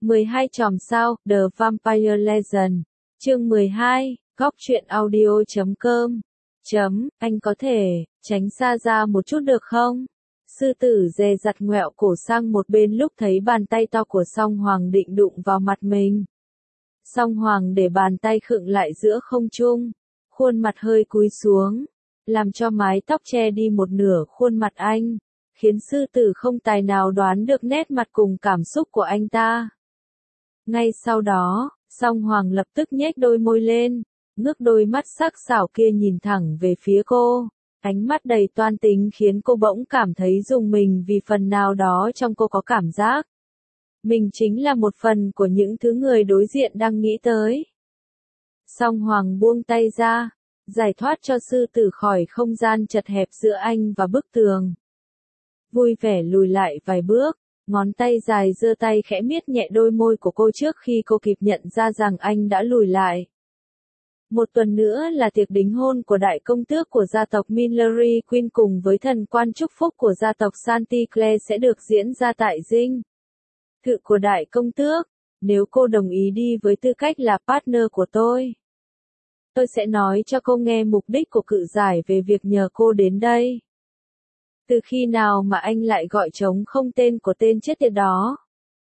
12 chòm sao, The Vampire Legend. Chương 12, góc truyện audio.com. Anh có thể, tránh xa ra một chút được không? Sư tử dè dặt ngoẹo cổ sang một bên lúc thấy bàn tay to của Song Hoàng định đụng vào mặt mình. Song Hoàng để bàn tay khựng lại giữa không trung, khuôn mặt hơi cúi xuống, làm cho mái tóc che đi một nửa khuôn mặt anh, khiến sư tử không tài nào đoán được nét mặt cùng cảm xúc của anh ta. Ngay sau đó, Song Hoàng lập tức nhếch đôi môi lên, ngước đôi mắt sắc sảo kia nhìn thẳng về phía cô. Ánh mắt đầy toan tính khiến cô bỗng cảm thấy rùng mình vì phần nào đó trong cô có cảm giác mình chính là một phần của những thứ người đối diện đang nghĩ tới. Song Hoàng buông tay ra, giải thoát cho sư tử khỏi không gian chật hẹp giữa anh và bức tường. Vui vẻ lùi lại vài bước, ngón tay dài giơ tay khẽ miết nhẹ đôi môi của cô trước khi cô kịp nhận ra rằng anh đã lùi lại. Một tuần nữa là tiệc đính hôn của đại công tước của gia tộc Millery Queen cùng với thần quan chúc phúc của gia tộc Chanticleer sẽ được diễn ra tại dinh thự của đại công tước. Nếu cô đồng ý đi với tư cách là partner của tôi sẽ nói cho cô nghe mục đích của cự giải về việc nhờ cô đến đây. Từ khi nào mà anh lại gọi trống không tên của tên chết tiệt đó?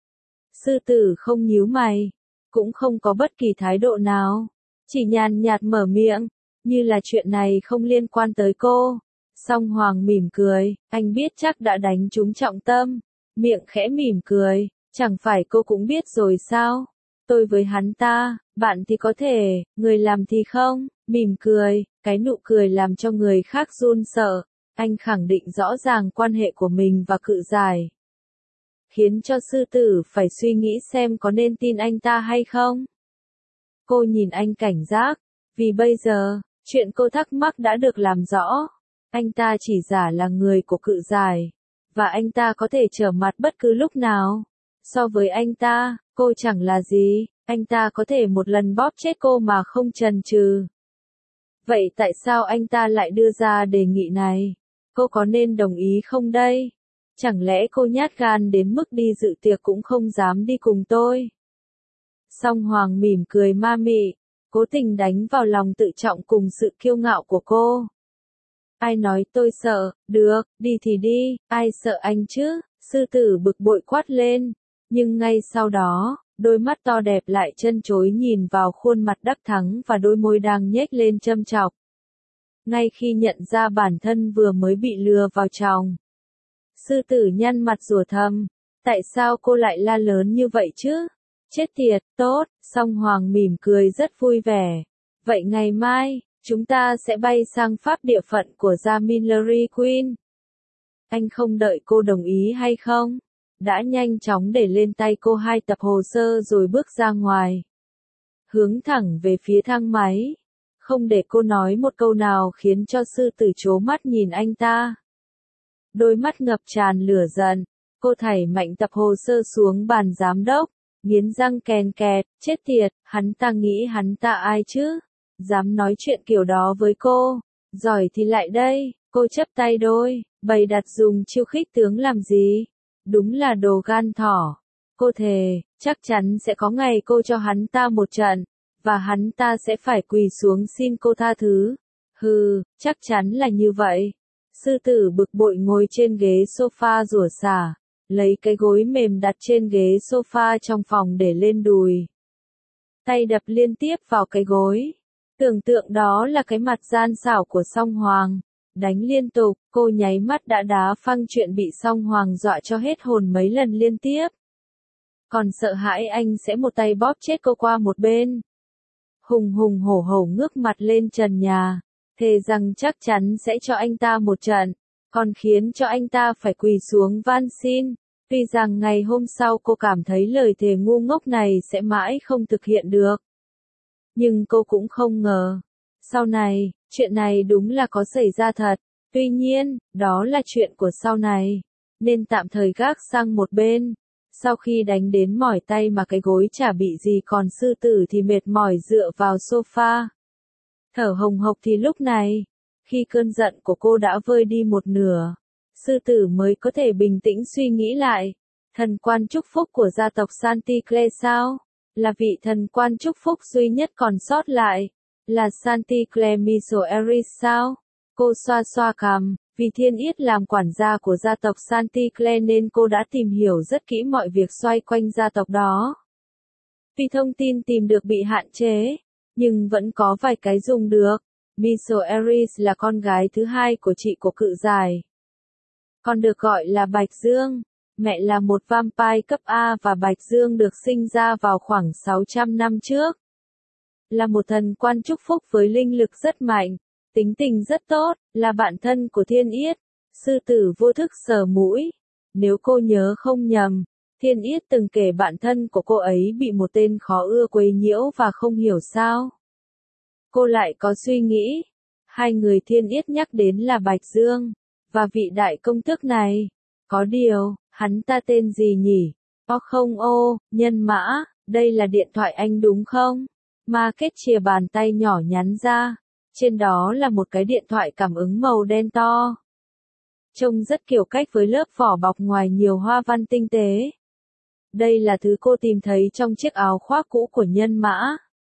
Sư tử không nhíu mày, cũng không có bất kỳ thái độ nào, chỉ nhàn nhạt mở miệng, như là chuyện này không liên quan tới cô. Song Hoàng mỉm cười, anh biết chắc đã đánh trúng trọng tâm, miệng khẽ mỉm cười, chẳng phải cô cũng biết rồi sao? Tôi với hắn ta, bạn thì có thể, người làm thì không. Mỉm cười, cái nụ cười làm cho người khác run sợ. Anh khẳng định rõ ràng quan hệ của mình và cự giải, khiến cho sư tử phải suy nghĩ xem có nên tin anh ta hay không. Cô nhìn anh cảnh giác, vì bây giờ, chuyện cô thắc mắc đã được làm rõ. Anh ta chỉ giả là người của cự giải, và anh ta có thể trở mặt bất cứ lúc nào. So với anh ta, cô chẳng là gì, anh ta có thể một lần bóp chết cô mà không chần chừ. Vậy tại sao anh ta lại đưa ra đề nghị này? Cô có nên đồng ý không đây? Chẳng lẽ cô nhát gan đến mức đi dự tiệc cũng không dám đi cùng tôi? Song Hoàng mỉm cười ma mị, cố tình đánh vào lòng tự trọng cùng sự kiêu ngạo của cô. Ai nói tôi sợ? Được, đi thì đi, ai sợ anh chứ? Sư tử bực bội quát lên, nhưng ngay sau đó, đôi mắt to đẹp lại chân chối nhìn vào khuôn mặt đắc thắng và đôi môi đang nhếch lên châm chọc. Ngay khi nhận ra bản thân vừa mới bị lừa vào chòng, sư tử nhăn mặt rủa thầm, tại sao cô lại la lớn như vậy chứ? Chết tiệt, tốt. Song Hoàng mỉm cười rất vui vẻ. Vậy ngày mai, chúng ta sẽ bay sang Pháp địa phận của gia Millery Queen. Anh không đợi cô đồng ý hay không? Đã nhanh chóng để lên tay cô 2 tập hồ sơ rồi bước ra ngoài, hướng thẳng về phía thang máy, không để cô nói một câu nào khiến cho sư tử trố mắt nhìn anh ta. Đôi mắt ngập tràn lửa giận, cô thảy mạnh tập hồ sơ xuống bàn giám đốc, nghiến răng kèn kẹt, chết tiệt, hắn ta nghĩ hắn ta ai chứ? Dám nói chuyện kiểu đó với cô, giỏi thì lại đây. Cô chắp tay đôi, bày đặt dùng chiêu khích tướng làm gì? Đúng là đồ gan thỏ. Cô thề, chắc chắn sẽ có ngày cô cho hắn ta một trận, và hắn ta sẽ phải quỳ xuống xin cô tha thứ. Hừ, chắc chắn là như vậy. Sư tử bực bội ngồi trên ghế sofa rủa xả, lấy cái gối mềm đặt trên ghế sofa trong phòng để lên đùi. Tay đập liên tiếp vào cái gối. Tưởng tượng đó là cái mặt gian xảo của Song Hoàng. Đánh liên tục, cô nháy mắt đã đá phăng chuyện bị Song Hoàng dọa cho hết hồn mấy lần liên tiếp. Còn sợ hãi anh sẽ một tay bóp chết cô qua một bên. Hùng hùng hổ hổ ngước mặt lên trần nhà, thề rằng chắc chắn sẽ cho anh ta một trận, còn khiến cho anh ta phải quỳ xuống van xin. Tuy rằng ngày hôm sau cô cảm thấy lời thề ngu ngốc này sẽ mãi không thực hiện được, nhưng cô cũng không ngờ, sau này, chuyện này đúng là có xảy ra thật. Tuy nhiên, đó là chuyện của sau này, nên tạm thời gác sang một bên. Sau khi đánh đến mỏi tay mà cái gối chả bị gì, còn sư tử thì mệt mỏi dựa vào sofa, thở hồng hộc, thì lúc này, khi cơn giận của cô đã vơi đi một nửa, sư tử mới có thể bình tĩnh suy nghĩ lại. Thần quan chúc phúc của gia tộc Santiclair sao? Là vị thần quan chúc phúc duy nhất còn sót lại. Là Santiclair Misoeris sao? Cô xoa xoa cằm, vì Thiên Yết làm quản gia của gia tộc Santiclair nên cô đã tìm hiểu rất kỹ mọi việc xoay quanh gia tộc đó. Vì thông tin tìm được bị hạn chế, nhưng vẫn có vài cái dùng được. Misoeris là con gái thứ hai của chị của cự giải. Còn được gọi là Bạch Dương. Mẹ là một vampire cấp A và Bạch Dương được sinh ra vào khoảng 600 năm trước. Là một thần quan chúc phúc với linh lực rất mạnh, tính tình rất tốt, là bạn thân của Thiên Yết. Sư tử vô thức sờ mũi. Nếu cô nhớ không nhầm, Thiên Yết từng kể bạn thân của cô ấy bị một tên khó ưa quấy nhiễu và không hiểu sao. Cô lại có suy nghĩ. Hai người Thiên Yết nhắc đến là Bạch Dương và vị đại công tước này. Có điều, hắn ta tên gì nhỉ? Không Nhân Mã, đây là điện thoại anh đúng không? Market chìa bàn tay nhỏ nhắn ra. Trên đó là một cái điện thoại cảm ứng màu đen to. Trông rất kiểu cách với lớp vỏ bọc ngoài nhiều hoa văn tinh tế. Đây là thứ cô tìm thấy trong chiếc áo khoác cũ của Nhân Mã.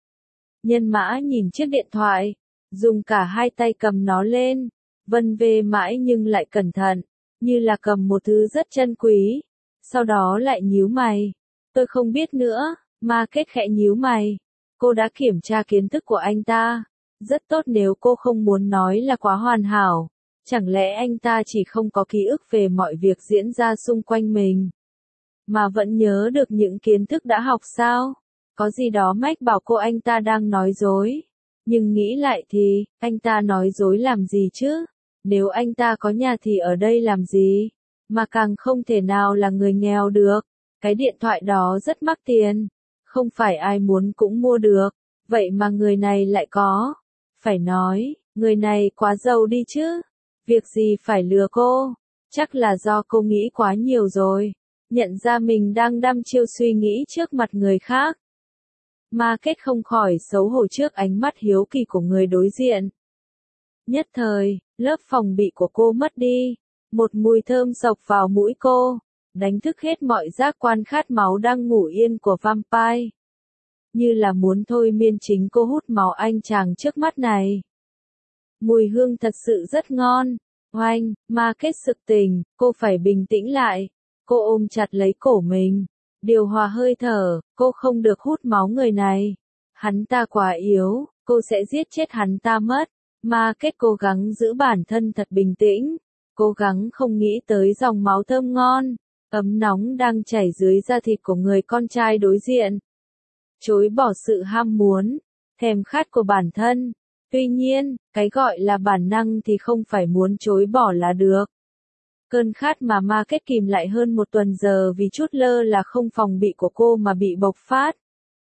Nhân Mã nhìn chiếc điện thoại, dùng cả hai tay cầm nó lên, vân vê mãi nhưng lại cẩn thận, như là cầm một thứ rất chân quý. Sau đó lại nhíu mày. Tôi không biết nữa, Market khẽ nhíu mày. Cô đã kiểm tra kiến thức của anh ta. Rất tốt nếu cô không muốn nói là quá hoàn hảo. Chẳng lẽ anh ta chỉ không có ký ức về mọi việc diễn ra xung quanh mình, mà vẫn nhớ được những kiến thức đã học sao? Có gì đó mách bảo cô anh ta đang nói dối. Nhưng nghĩ lại thì, anh ta nói dối làm gì chứ? Nếu anh ta có nhà thì ở đây làm gì? Mà càng không thể nào là người nghèo được. Cái điện thoại đó rất mắc tiền. Không phải ai muốn cũng mua được. Vậy mà người này lại có. Phải nói, người này quá giàu đi chứ. Việc gì phải lừa cô? Chắc là do cô nghĩ quá nhiều rồi. Nhận ra mình đang đăm chiêu suy nghĩ trước mặt người khác. Market không khỏi xấu hổ trước ánh mắt hiếu kỳ của người đối diện. Nhất thời, lớp phòng bị của cô mất đi. Một mùi thơm xộc vào mũi cô, đánh thức hết mọi giác quan khát máu đang ngủ yên của vampire. Như là muốn thôi miên chính cô hút máu anh chàng trước mắt này. Mùi hương thật sự rất ngon. Oanh, Market sực tỉnh, cô phải bình tĩnh lại. Cô ôm chặt lấy cổ mình. Điều hòa hơi thở, cô không được hút máu người này. Hắn ta quá yếu, cô sẽ giết chết hắn ta mất. Market cố gắng giữ bản thân thật bình tĩnh. Cố gắng không nghĩ tới dòng máu thơm ngon, ấm nóng đang chảy dưới da thịt của người con trai đối diện. Chối bỏ sự ham muốn, thèm khát của bản thân. Tuy nhiên, cái gọi là bản năng thì không phải muốn chối bỏ là được. Cơn khát mà Market kìm lại hơn một tuần giờ vì chút lơ là không phòng bị của cô mà bị bộc phát.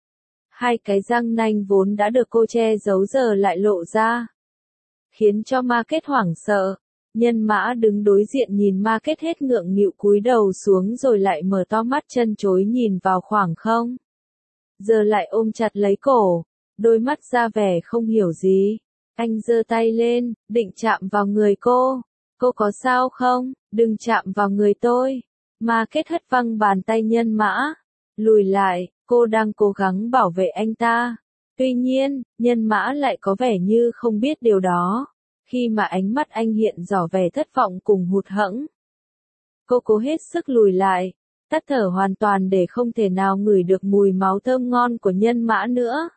Hai cái răng nanh vốn đã được cô che giấu giờ lại lộ ra, khiến cho Market hoảng sợ. Nhân Mã đứng đối diện nhìn Market hết ngượng nghịu cúi đầu xuống rồi lại mở to mắt chân chối nhìn vào khoảng không. Giờ lại ôm chặt lấy cổ, đôi mắt ra vẻ không hiểu gì. Anh giơ tay lên, định chạm vào người cô. Cô có sao không? Đừng chạm vào người tôi. Market hất văng bàn tay Nhân Mã. Lùi lại, cô đang cố gắng bảo vệ anh ta. Tuy nhiên, Nhân Mã lại có vẻ như không biết điều đó. Khi mà ánh mắt anh hiện rõ vẻ thất vọng cùng hụt hẫng. Cô cố hết sức lùi lại, tắt thở hoàn toàn để không thể nào ngửi được mùi máu thơm ngon của Nhân Mã nữa.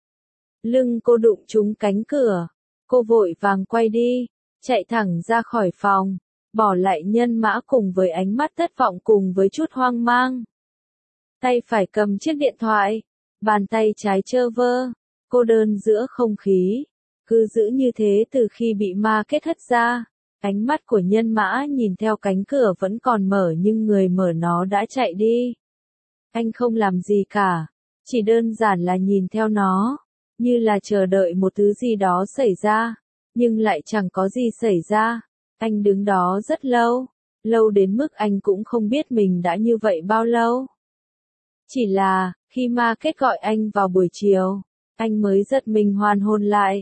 Lưng cô đụng trúng cánh cửa. Cô vội vàng quay đi, chạy thẳng ra khỏi phòng, bỏ lại Nhân Mã cùng với ánh mắt thất vọng cùng với chút hoang mang. Tay phải cầm chiếc điện thoại, bàn tay trái trơ vơ, cô đơn giữa không khí. Cứ giữ như thế từ khi bị Market hất ra. Ánh mắt của Nhân Mã nhìn theo cánh cửa vẫn còn mở nhưng người mở nó đã chạy đi. Anh không làm gì cả, chỉ đơn giản là nhìn theo nó, như là chờ đợi một thứ gì đó xảy ra, nhưng lại chẳng có gì xảy ra. Anh đứng đó rất lâu, lâu đến mức anh cũng không biết mình đã như vậy bao lâu. Chỉ là, khi Market gọi anh vào buổi chiều, anh mới giật mình hoàn hồn lại.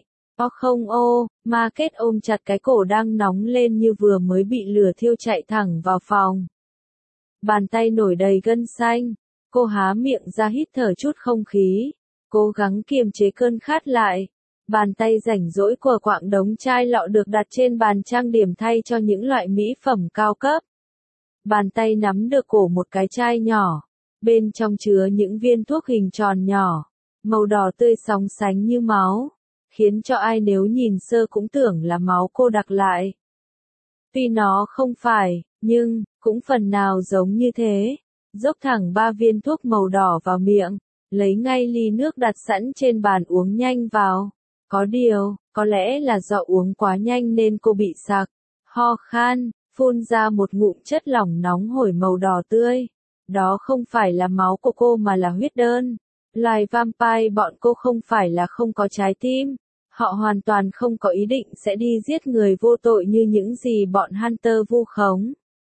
Market ôm chặt cái cổ đang nóng lên như vừa mới bị lửa thiêu chạy thẳng vào phòng. bàn tay nổi đầy gân xanh. Cô há miệng ra hít thở chút không khí, cố gắng kiềm chế cơn khát lại. Bàn tay rảnh rỗi của quạng đống chai lọ được đặt trên bàn trang điểm thay cho những loại mỹ phẩm cao cấp. Bàn tay nắm được cổ một cái chai nhỏ, bên trong chứa những viên thuốc hình tròn nhỏ, màu đỏ tươi sóng sánh như máu, khiến cho ai nếu nhìn sơ cũng tưởng là máu cô đặc lại. Tuy nó không phải, nhưng cũng phần nào giống như thế. Dốc thẳng 3 viên thuốc màu đỏ vào miệng, lấy ngay ly nước đặt sẵn trên bàn uống nhanh vào. Có điều, có lẽ là do uống quá nhanh nên cô bị sặc, ho khan, phun ra một ngụm chất lỏng nóng hổi màu đỏ tươi. Đó không phải là máu của cô mà là huyết đơn. Loài vampire bọn cô không phải là không có trái tim. Họ hoàn toàn không có ý định sẽ đi giết người vô tội như những gì bọn Hunter vu khống.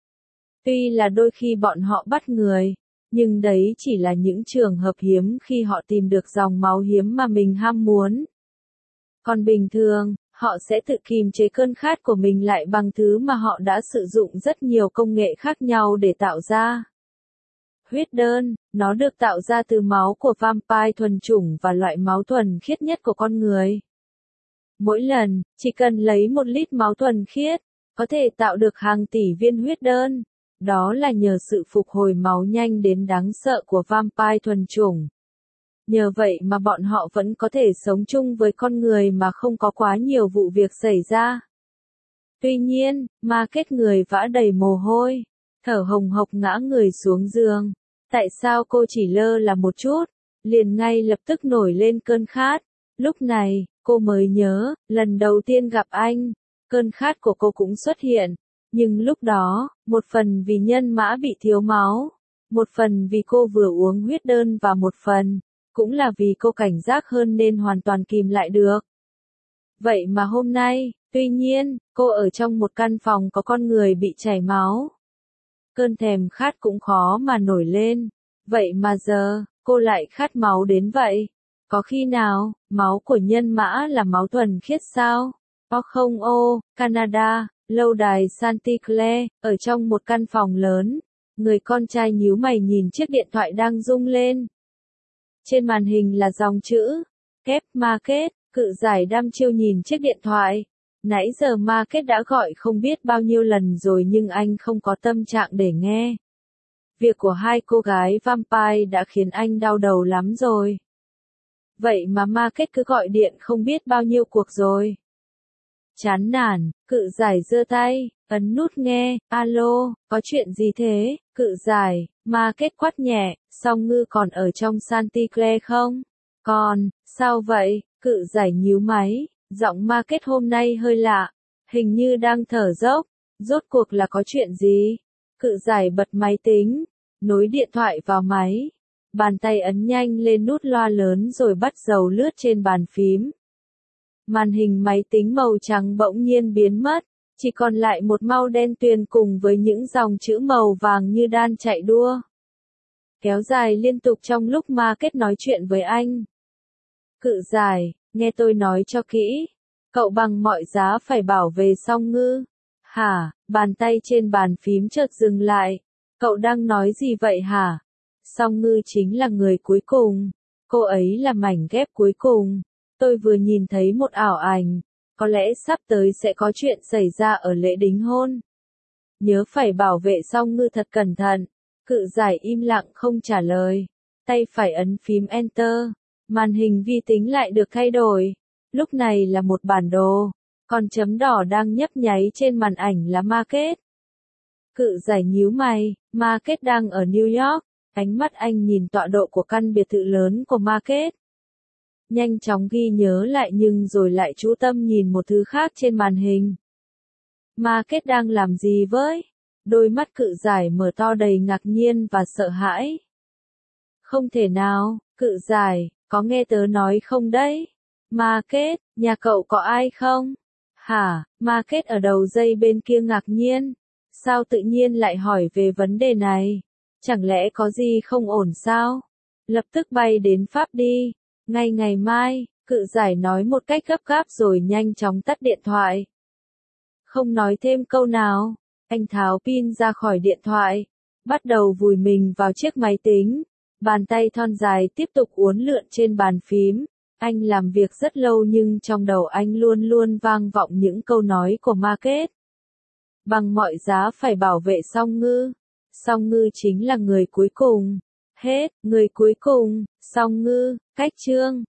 Tuy là đôi khi bọn họ bắt người, nhưng đấy chỉ là những trường hợp hiếm khi họ tìm được dòng máu hiếm mà mình ham muốn. Còn bình thường, họ sẽ tự kìm chế cơn khát của mình lại bằng thứ mà họ đã sử dụng rất nhiều công nghệ khác nhau để tạo ra. Huyết đơn, nó được tạo ra từ máu của vampire thuần chủng và loại máu thuần khiết nhất của con người. Mỗi lần, chỉ cần lấy 1 lít máu thuần khiết, có thể tạo được hàng tỷ viên huyết đơn. Đó là nhờ sự phục hồi máu nhanh đến đáng sợ của vampire thuần chủng. Nhờ vậy mà bọn họ vẫn có thể sống chung với con người mà không có quá nhiều vụ việc xảy ra. Tuy nhiên, ma kết người vã đầy mồ hôi, thở hồng hộc ngã người xuống giường. Tại sao cô chỉ lơ là một chút, liền ngay lập tức nổi lên cơn khát. Lúc này, cô mới nhớ, lần đầu tiên gặp anh, cơn khát của cô cũng xuất hiện. Nhưng lúc đó, một phần vì nhân mã bị thiếu máu, một phần vì cô vừa uống huyết đơn và một phần, cũng là vì cô cảnh giác hơn nên hoàn toàn kìm lại được. Vậy mà hôm nay, tuy nhiên, cô ở trong một căn phòng có con người bị chảy máu. Cơn thèm khát cũng khó mà nổi lên. Vậy mà giờ, cô lại khát máu đến vậy. Có khi nào, máu của nhân mã là máu thuần khiết sao? Không Canada, lâu đài Santa Claire, ở trong một căn phòng lớn. Người con trai nhíu mày nhìn chiếc điện thoại đang rung lên. Trên màn hình là dòng chữ, Kép Market, cự giải đăm chiêu nhìn chiếc điện thoại. Nãy giờ Market đã gọi không biết bao nhiêu lần rồi nhưng anh không có tâm trạng để nghe. Việc của hai cô gái vampire đã khiến anh đau đầu lắm rồi. Vậy mà Market cứ gọi điện không biết bao nhiêu cuộc rồi. Chán nản, cự giải giơ tay, ấn nút nghe, alo, có chuyện gì thế, cự giải, Market quát nhẹ, Song Ngư còn ở trong Santa Claire không? Còn, sao vậy, cự giải nhíu máy, giọng Market hôm nay hơi lạ, hình như đang thở dốc, rốt cuộc là có chuyện gì? Cự giải bật máy tính, nối điện thoại vào máy, bàn tay ấn nhanh lên nút loa lớn rồi bắt dầu lướt trên bàn phím. Màn hình máy tính màu trắng bỗng nhiên biến mất, chỉ còn lại một màu đen tuyền cùng với những dòng chữ màu vàng như đang chạy đua. Kéo dài liên tục trong lúc Market nói chuyện với anh. Cự giải, nghe tôi nói cho kỹ. Cậu bằng mọi giá phải bảo vệ Song Ngư. Hả, bàn tay trên bàn phím chợt dừng lại. Cậu đang nói gì vậy hả? Song Ngư chính là người cuối cùng. Cô ấy là mảnh ghép cuối cùng. Tôi vừa nhìn thấy một ảo ảnh. Có lẽ sắp tới sẽ có chuyện xảy ra ở lễ đính hôn. Nhớ phải bảo vệ Song Ngư thật cẩn thận. Cự giải im lặng không trả lời. Tay phải ấn phím Enter. Màn hình vi tính lại được thay đổi. Lúc này là một bản đồ. Còn chấm đỏ đang nhấp nháy trên màn ảnh là Market. Cự giải nhíu mày, Market đang ở New York. Ánh mắt anh nhìn tọa độ của căn biệt thự lớn của Market. Nhanh chóng ghi nhớ lại nhưng rồi lại chú tâm nhìn một thứ khác trên màn hình. Market đang làm gì với? Đôi mắt cự giải mở to đầy ngạc nhiên và sợ hãi. Không thể nào, cự giải, có nghe tớ nói không đấy? Market, nhà cậu có ai không? Hả, Market ở đầu dây bên kia ngạc nhiên. Sao tự nhiên lại hỏi về vấn đề này? Chẳng lẽ có gì không ổn sao? Lập tức bay đến Pháp đi. Ngay ngày mai, cự giải nói một cách gấp gáp rồi nhanh chóng tắt điện thoại. Không nói thêm câu nào, anh tháo pin ra khỏi điện thoại. bắt đầu vùi mình vào chiếc máy tính. Bàn tay thon dài tiếp tục uốn lượn trên bàn phím. Anh làm việc rất lâu nhưng trong đầu anh luôn luôn vang vọng những câu nói của Market. Bằng mọi giá phải bảo vệ Song Ngư. Song Ngư chính là người cuối cùng. Hết, người cuối cùng, Song Ngư, cách chương.